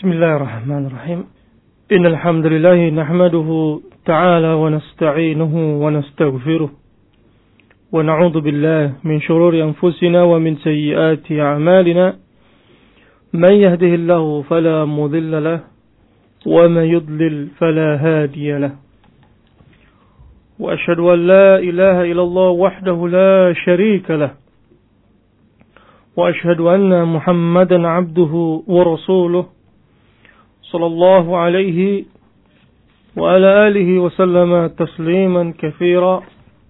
بسم الله الرحمن الرحيم إن الحمد لله نحمده تعالى ونستعينه ونستغفره ونعوذ بالله من شرور أنفسنا ومن سيئات أعمالنا من يهده الله فلا مضل له ومن يضلل فلا هادي له وأشهد أن لا إله إلا الله وحده لا شريك له وأشهد أن محمدا عبده ورسوله صلى الله عليه وعلى آله وسلم تسليما كثيرا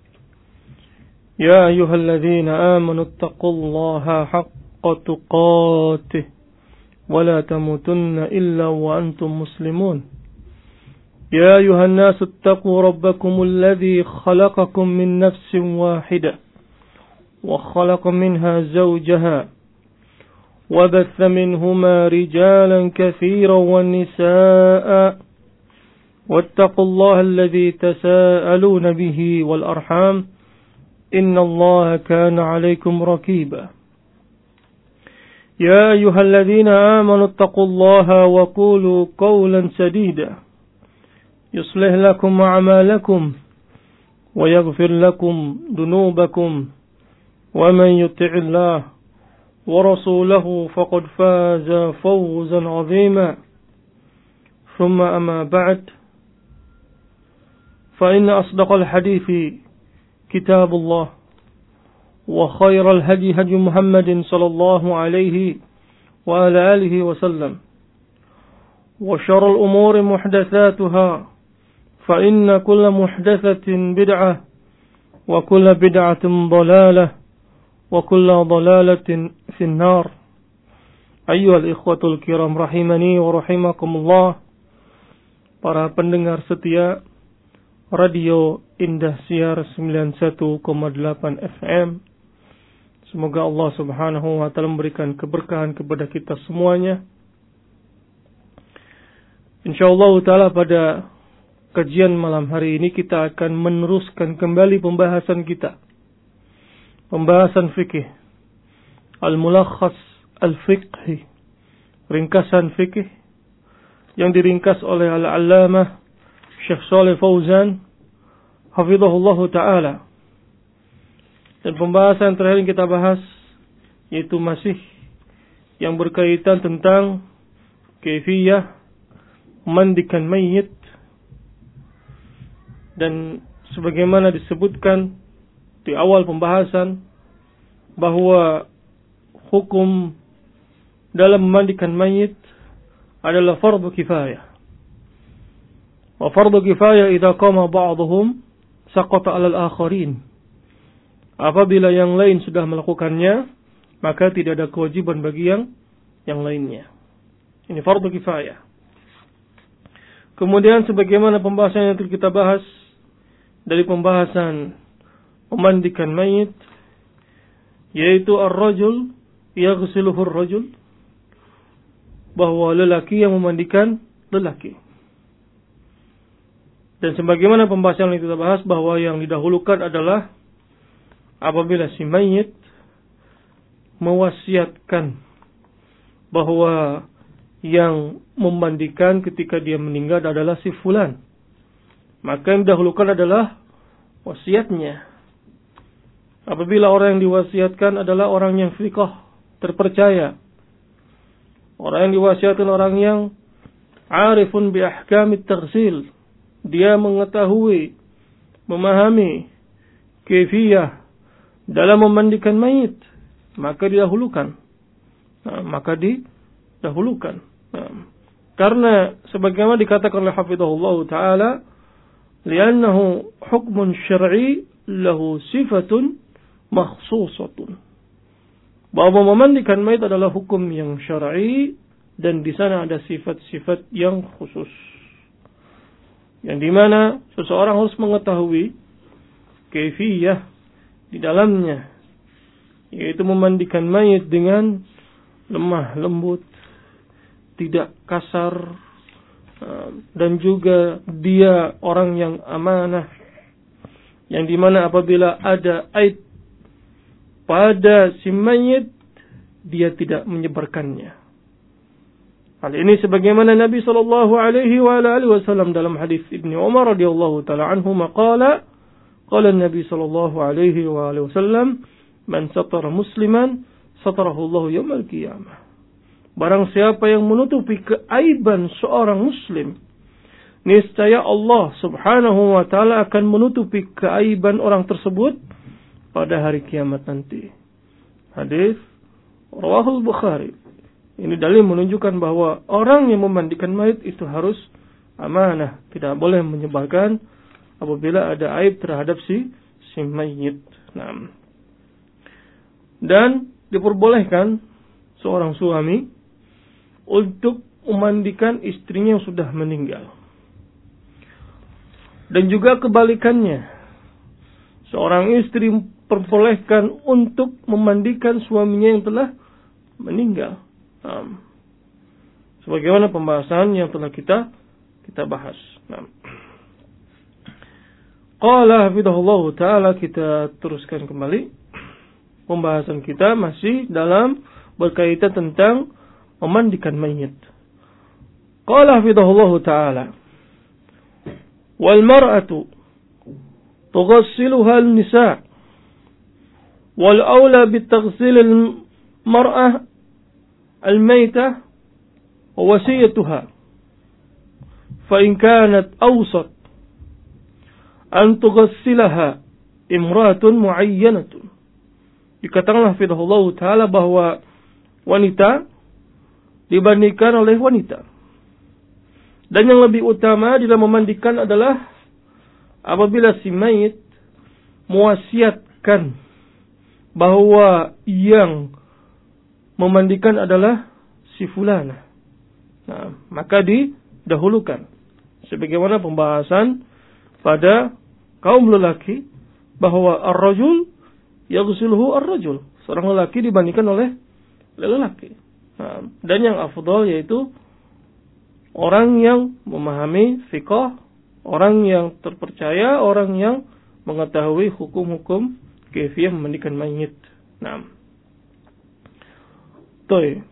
يا أيها الذين آمنوا اتقوا الله حق تقاته ولا تموتن إلا وأنتم مسلمون يا أيها الناس اتقوا ربكم الذي خلقكم من نفس واحدة وخلق منها زوجها وبث منهما رجالا كثيرا والنساء واتقوا الله الذي تساءلون به والأرحام إن الله كان عليكم رقيبا يا أيها الذين آمنوا اتقوا الله وقولوا قولا سديدا يصلح لكم أعمالكم ويغفر لكم ذنوبكم ومن يطع الله ورسوله فقد فاز فوزا عظيما ثم أما بعد فإن أصدق الحديث كتاب الله وخير الهدي هدي محمد صلى الله عليه وعلى آله وسلم وشر الأمور محدثاتها فإن كل محدثة بدعة وكل بدعة ضلالة وكل ضلالة في النار أيها الإخوة الكرام rahimani wa rahimakumullah. Para pendengar setia Radio Indah Siar 91,8 FM, semoga Allah subhanahu wa ta'ala memberikan keberkahan kepada kita semuanya. InsyaAllah ta'ala pada kajian malam hari ini kita akan meneruskan kembali pembahasan kita, pembahasan fikih, al-mulakhas al-fiqhi, ringkasan fikih yang diringkas oleh al-allamah Syekh Shalih Fauzan hafizahullah ta'ala. Dan pembahasan terakhir yang kita bahas yaitu masih yang berkaitan tentang kaifiyah mandikan mayit, dan sebagaimana disebutkan di awal pembahasan bahwa hukum dalam memandikan mayit adalah fardu kifayah. Wa fardu kifayah idza qama ba'dhum saqata 'alal akharin. Apabila yang lain sudah melakukannya, maka tidak ada kewajiban bagi yang lainnya. Ini fardu kifayah. Kemudian sebagaimana pembahasan yang telah kita bahas dari pembahasan memandikan mayit, yaitu ar-rajul yaghsiluhu ar-rajul, bahwa lelaki yang memandikan lelaki. Dan sebagaimana pembahasan yang kita bahas bahwa yang didahulukan adalah apabila si mayit mewasiatkan bahwa yang memandikan ketika dia meninggal adalah si fulan, maka yang didahulukan adalah wasiatnya. Apabila orang yang diwasiatkan adalah orang yang fiqh, terpercaya, orang yang diwasiatkan orang yang arifun bi ahkamit taghsil, dia mengetahui, memahami kaifiyah dalam memandikan mayit, maka didahulukan. Karena sebagaimana dikatakan oleh hafizahullah ta'ala, li'annahu hukmun syar'i lahu sifatun makhsusatun, bahwa memandikan mayit adalah hukum yang syar'i dan di sana ada sifat-sifat yang khusus, yang dimana seseorang harus mengetahui kaifiyah di dalamnya, yaitu memandikan mayit dengan lemah lembut, tidak kasar, dan juga dia orang yang amanah, yang dimana apabila ada aib pada si mayit dia tidak menyebarkannya. Hal ini sebagaimana Nabi sallallahu alaihi wasallam dalam hadis Ibnu Umar radhiyallahu taala anhu qala Nabi sallallahu alaihi wasallam man satara musliman satarahu Allah yaumil qiyamah. Barang siapa yang menutupi keaiban seorang muslim, niscaya Allah subhanahu wa ta'ala akan menutupi keaiban orang tersebut pada hari kiamat nanti. Hadis rawahul Bukhari. Ini dalil menunjukkan bahwa orang yang memandikan mayit itu harus amanah, tidak boleh menyebarkan apabila ada aib terhadap si mayit. Nah. Dan diperbolehkan seorang suami untuk memandikan istrinya yang sudah meninggal. Dan juga kebalikannya, seorang istri diperbolehkan untuk memandikan suaminya yang telah meninggal. Sebagaimana pembahasan yang telah kita bahas. Qala hafidhahullah ta'ala, kita teruskan kembali pembahasan kita masih dalam berkaitan tentang memandikan mayit. Qala hafidhahullah ta'ala, wal mar'atu tughassiluha an-nisa' wal awla bitaghsil al-mar'ah al-maytah wa wasiyatuha fa in kanat awsat an tughassilaha imra'atun mu'ayyanatun. Dikatakan hafidhahullah ta'ala bahwa wanita dibandingkan oleh wanita. Dan yang lebih utama dalam memandikan adalah apabila si mayit mewasiatkan bahwa yang memandikan adalah si fulana. Nah, maka didahulukan. Sebagaimana pembahasan pada kaum lelaki bahwa ar-rajul yaghsiluhu ar-rajul. Seorang lelaki dibandingkan oleh lelaki. Nah, dan yang afdal yaitu orang yang memahami fiqh, orang yang terpercaya, orang yang mengetahui hukum-hukum kaifiyah memandikan mayit. Nah. Baik.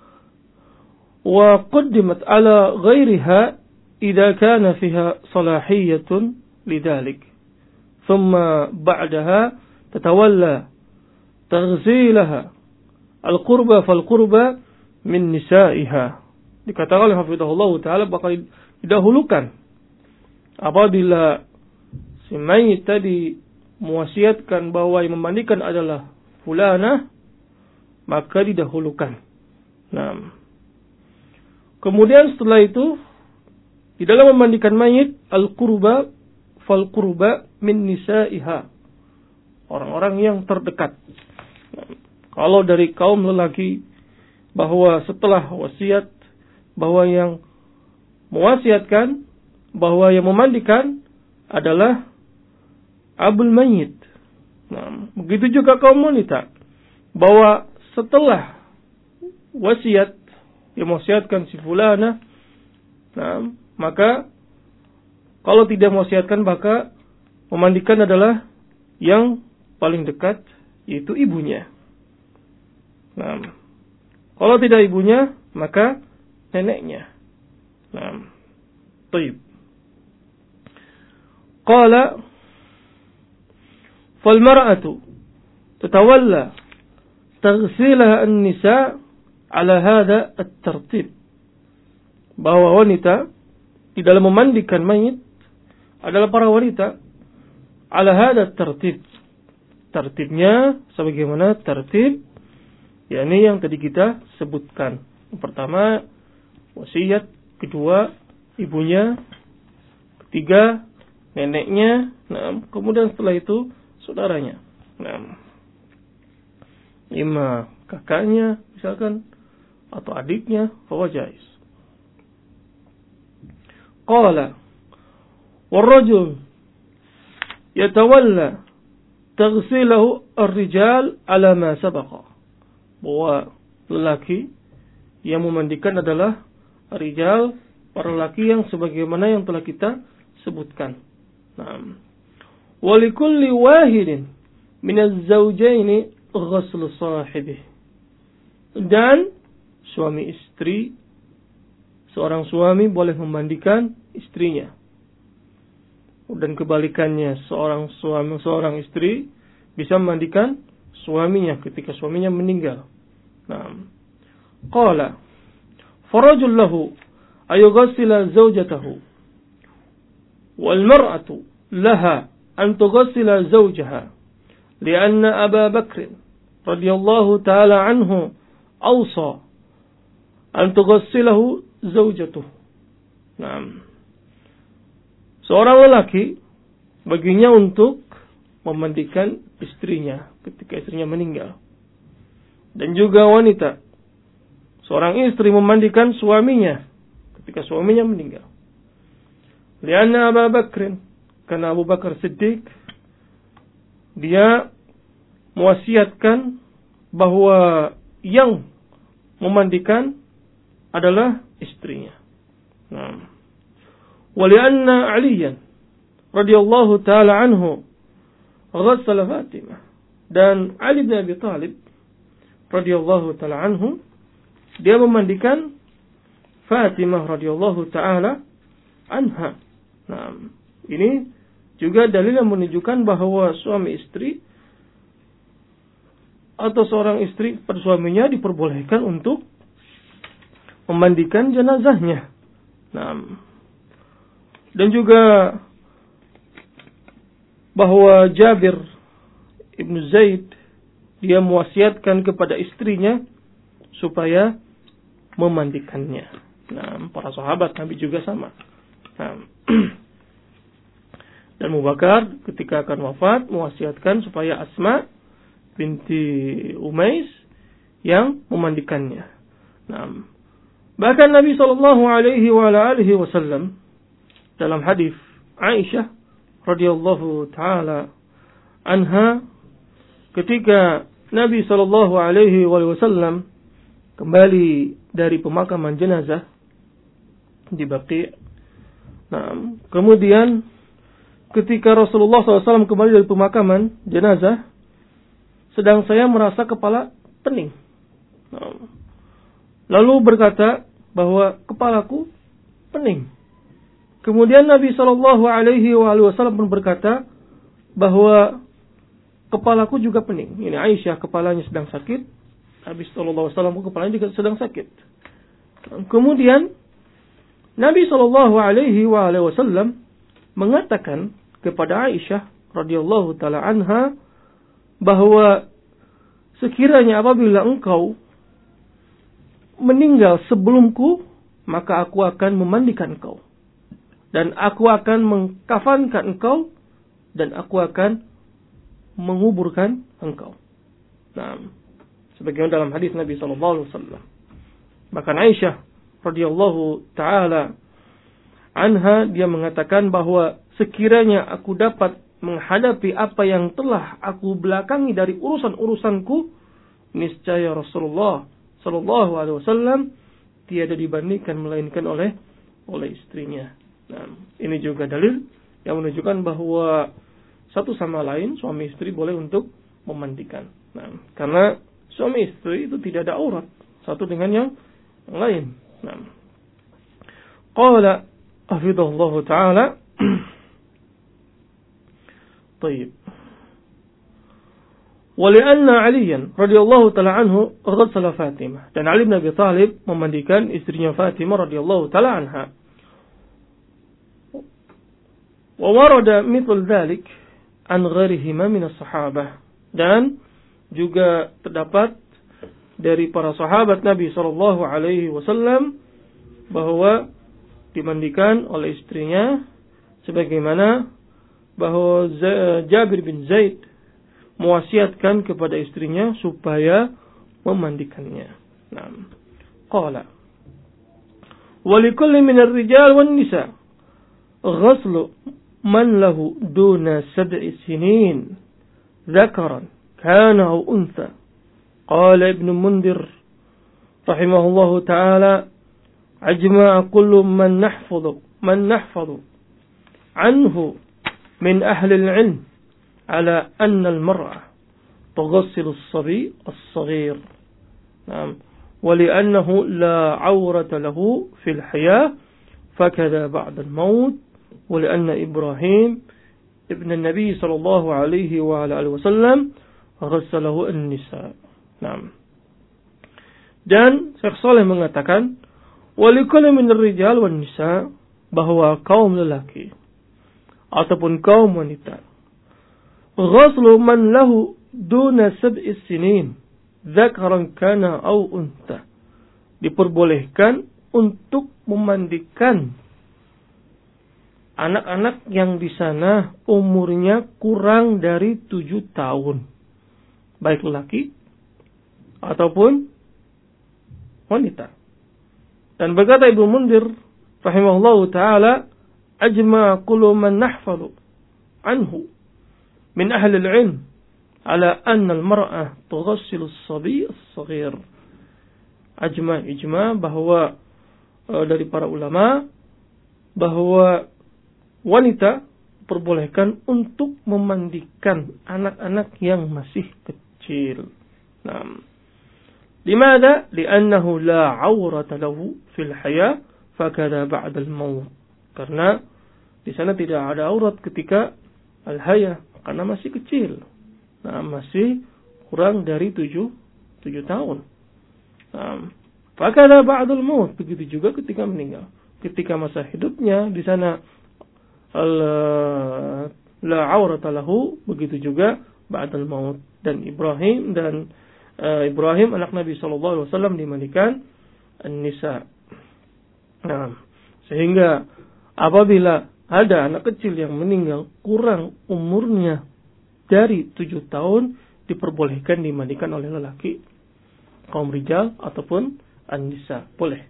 Wa qaddimat ala ghairiha idza kana fiha salahiyatun lidzalik. Thumma ba'daha tatawalla taghzilaha al-qurba fal-qurba min nisa'iha. Dikatakan oleh hafizahullah ta'ala bakal didahulukan apabila si mayit tadi mewasiatkan bahwa yang memandikan adalah fulanah, maka didahulukan. Nah, kemudian setelah itu di dalam memandikan mayit al-qurba fal-qurba min nisa'iha, orang-orang yang terdekat. Nah, kalau dari kaum lelaki bahwa setelah wasiat bahwa yang mewasiatkan bahwa yang memandikan adalah abul mayit. Nah, begitu juga kaum wanita bahwa setelah wasiat yang mewasiatkan si fulana, nah, maka kalau tidak mewasiatkan maka memandikan adalah yang paling dekat, yaitu ibunya. Nah, kalau tidak ibunya, maka neneknya. Nah, taib. Qala fal mar'atu tatawalla taghsilaha an-nisa' ala hadha at-tartib. Bahwa wanita di dalam memandikan mayit adalah para wanita ala hadha at-tartib. Tartibnya sebagaimana tartib yakni yang tadi kita sebutkan. Yang pertama wasiat, kedua ibunya, ketiga neneknya, nah, kemudian setelah itu saudaranya. Nah, 5 kakaknya misalkan atau adiknya, fahuwa jaiz. Qala warrajul yatawalla taghsilahu ar-rijal ala ma sabaqa. Bahwa lelaki yang memandikan adalah rijal, para lelaki yang sebagaimana yang telah kita sebutkan. Naam. Wa likulli wahidin min az-zawjaini ghusl sahibih. Dan suami istri seorang suami boleh memandikan istrinya. Dan kebalikannya, seorang istri bisa memandikan suaminya ketika suaminya meninggal. Nah, qala farajul lahu ayughassila zawjatahu wal mar'atu laha an tughassila zawjaha lianna Abu Bakr radhiyallahu ta'ala anhu awsa an tughassilahu zawjatuhu. Nah, seorang lelaki baginya untuk memandikan istrinya ketika istrinya meninggal. Dan juga wanita, seorang istri memandikan suaminya ketika suaminya meninggal. Lianna Abu Bakr, karena Abu Bakar Siddiq, dia mewasiatkan bahwa yang memandikan adalah istrinya. Nah, walianna Aliyan radhiyallahu taala anhu ghassala Fatimah, dan Ali bin Abi Thalib radhiyallahu taala anhu dia memandikan Fatimah radhiyallahu taala anha. Nah, ini juga dalil yang menunjukkan bahwa suami istri atau seorang istri pada suaminya diperbolehkan untuk memandikan jenazahnya. Nah, dan juga bahwa Jabir ibn Zaid dia mewasiatkan kepada istrinya supaya memandikannya. Nah, para sahabat Nabi juga sama. Nah, dan Abu Bakar ketika akan wafat mewasiatkan supaya Asma binti Umais yang memandikannya. Nah, bahkan Nabi sallallahu alaihi wasallam dalam hadis Aisyah radhiyallahu taala anha, ketika Nabi sallallahu alaihi wasallam kembali dari pemakaman jenazah di Baqi'. Nah, kemudian ketika Rasulullah SAW kembali dari pemakaman jenazah, sedang saya merasa kepala pening. Nah, lalu berkata bahwa kepalaku pening. Kemudian Nabi Shallallahu Alaihi Wasallam pun berkata bahwa kepalaku juga pening. Ini Aisyah kepalanya sedang sakit. Nabi Shallallahu Alaihi Wasallam pun kepalanya juga sedang sakit. Kemudian Nabi Shallallahu Alaihi Wasallam mengatakan kepada Aisyah radhiyallahu taala anha bahwa sekiranya apabila engkau meninggal sebelumku, maka aku akan memandikan engkau. Dan aku akan mengkafankan engkau, dan aku akan menguburkan engkau. Nah, sebagaimana dalam hadis Nabi SAW. Bahkan Aisyah radhiyallahu taala anha dia mengatakan bahwa sekiranya aku dapat menghadapi apa yang telah aku belakangi dari urusan-urusanku, niscaya Rasulullah sallallahu alaihi wasallam tiada dibandingkan melainkan oleh istrinya. Nah, ini juga dalil yang menunjukkan bahwa satu sama lain suami istri boleh untuk memandikan. Nah, karena suami istri itu tidak ada aurat satu dengan yang lain. Nah, qala hafidhahullah taala. Baik. Walianna Aliyan radhiyallahu taala anhu ghassala Fatimah, dan Ali bin Abi Thalib memandikan istrinya Fatimah radhiyallahu taala anha. Wa warada mithl dzalik an ghairihima min as-sahabah, dan juga terdapat dari para sahabat Nabi sallallahu alaihi wasallam bahwa dimandikan oleh istrinya, sebagaimana bahwa Jabir bin Zaid mewasiatkan kepada istrinya supaya memandikannya. Nah, qala wa likulli min ar-rijal wan nisa ghaslu man lahu duna 7 sinin dhakaran kana aw untha. Qala Ibn Mundhir rahimahullahu ta'ala ajma'a kullu man nahfadhu anhu min ahli al-'ilm على أن المرأة تغسل الصبي الصغير ولأنه لا عورة له في الحياة فكذا بعد الموت ولأن إبراهيم ابن النبي صلى الله عليه وعلى آله وسلم غسله النساء. Dan Syekh Saleh mengatakan walikulli minar rijal wan nisa, bahwa kaum lelaki ataupun kaum wanita ghuslu man lahu duna sab'i sinin dzakaran kana aw untha, diperbolehkan untuk memandikan anak-anak yang di sana umurnya kurang dari 7 tahun, baik lelaki ataupun wanita. Dan berkata Ibnu Mundir rahimahullahu taala, ajma kullu man nahfalu anhu min ahli al-ilm ala anna al-mar'ah tughassilu as-sabi as-saghir. Ijma bahwa dari para ulama bahwa wanita diperbolehkan untuk memandikan anak-anak yang masih kecil. Limada? Li'annahu la 'aurata lahu fil haya fakada ba'da al-maut. Karena di sana tidak ada aurat ketika al-haya, karena masih kecil. Masih kurang dari 7 tahun. Fakada ba'da al-maut, begitu juga ketika meninggal. Ketika masa hidupnya di sana la 'aurata lahu, begitu juga ba'da al-maut. Dan Ibrahim anak Nabi SAW dimandikan an-nisa. Sehingga apabila ada anak kecil yang meninggal kurang umurnya dari 7 tahun, diperbolehkan dimandikan oleh lelaki, kaum rijal ataupun an-nisa, boleh.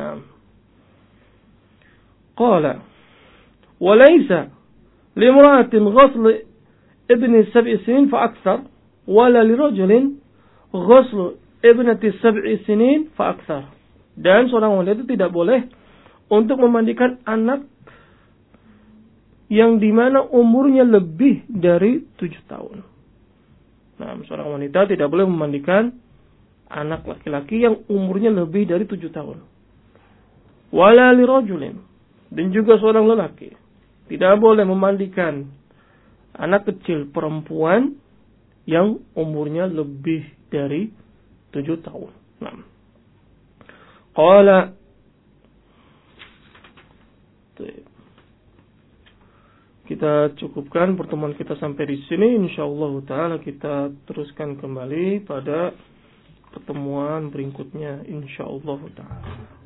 Qala wa laysa limra'atin ghusl ibni 7 sinin fa akthar wala lirajulin ghusl ibnati 7 sinin fa akthar. Dan seorang wanita itu tidak boleh untuk memandikan anak yang dimana umurnya lebih dari 7 tahun. Seorang wanita tidak boleh memandikan anak laki-laki yang umurnya lebih dari 7 tahun. Wala lirajulin, dan juga seorang lelaki tidak boleh memandikan anak kecil perempuan yang umurnya lebih dari 7 tahun. Qala, kita cukupkan pertemuan kita sampai di sini. Insyaallah taala kita teruskan kembali pada pertemuan berikutnya insyaallah taala.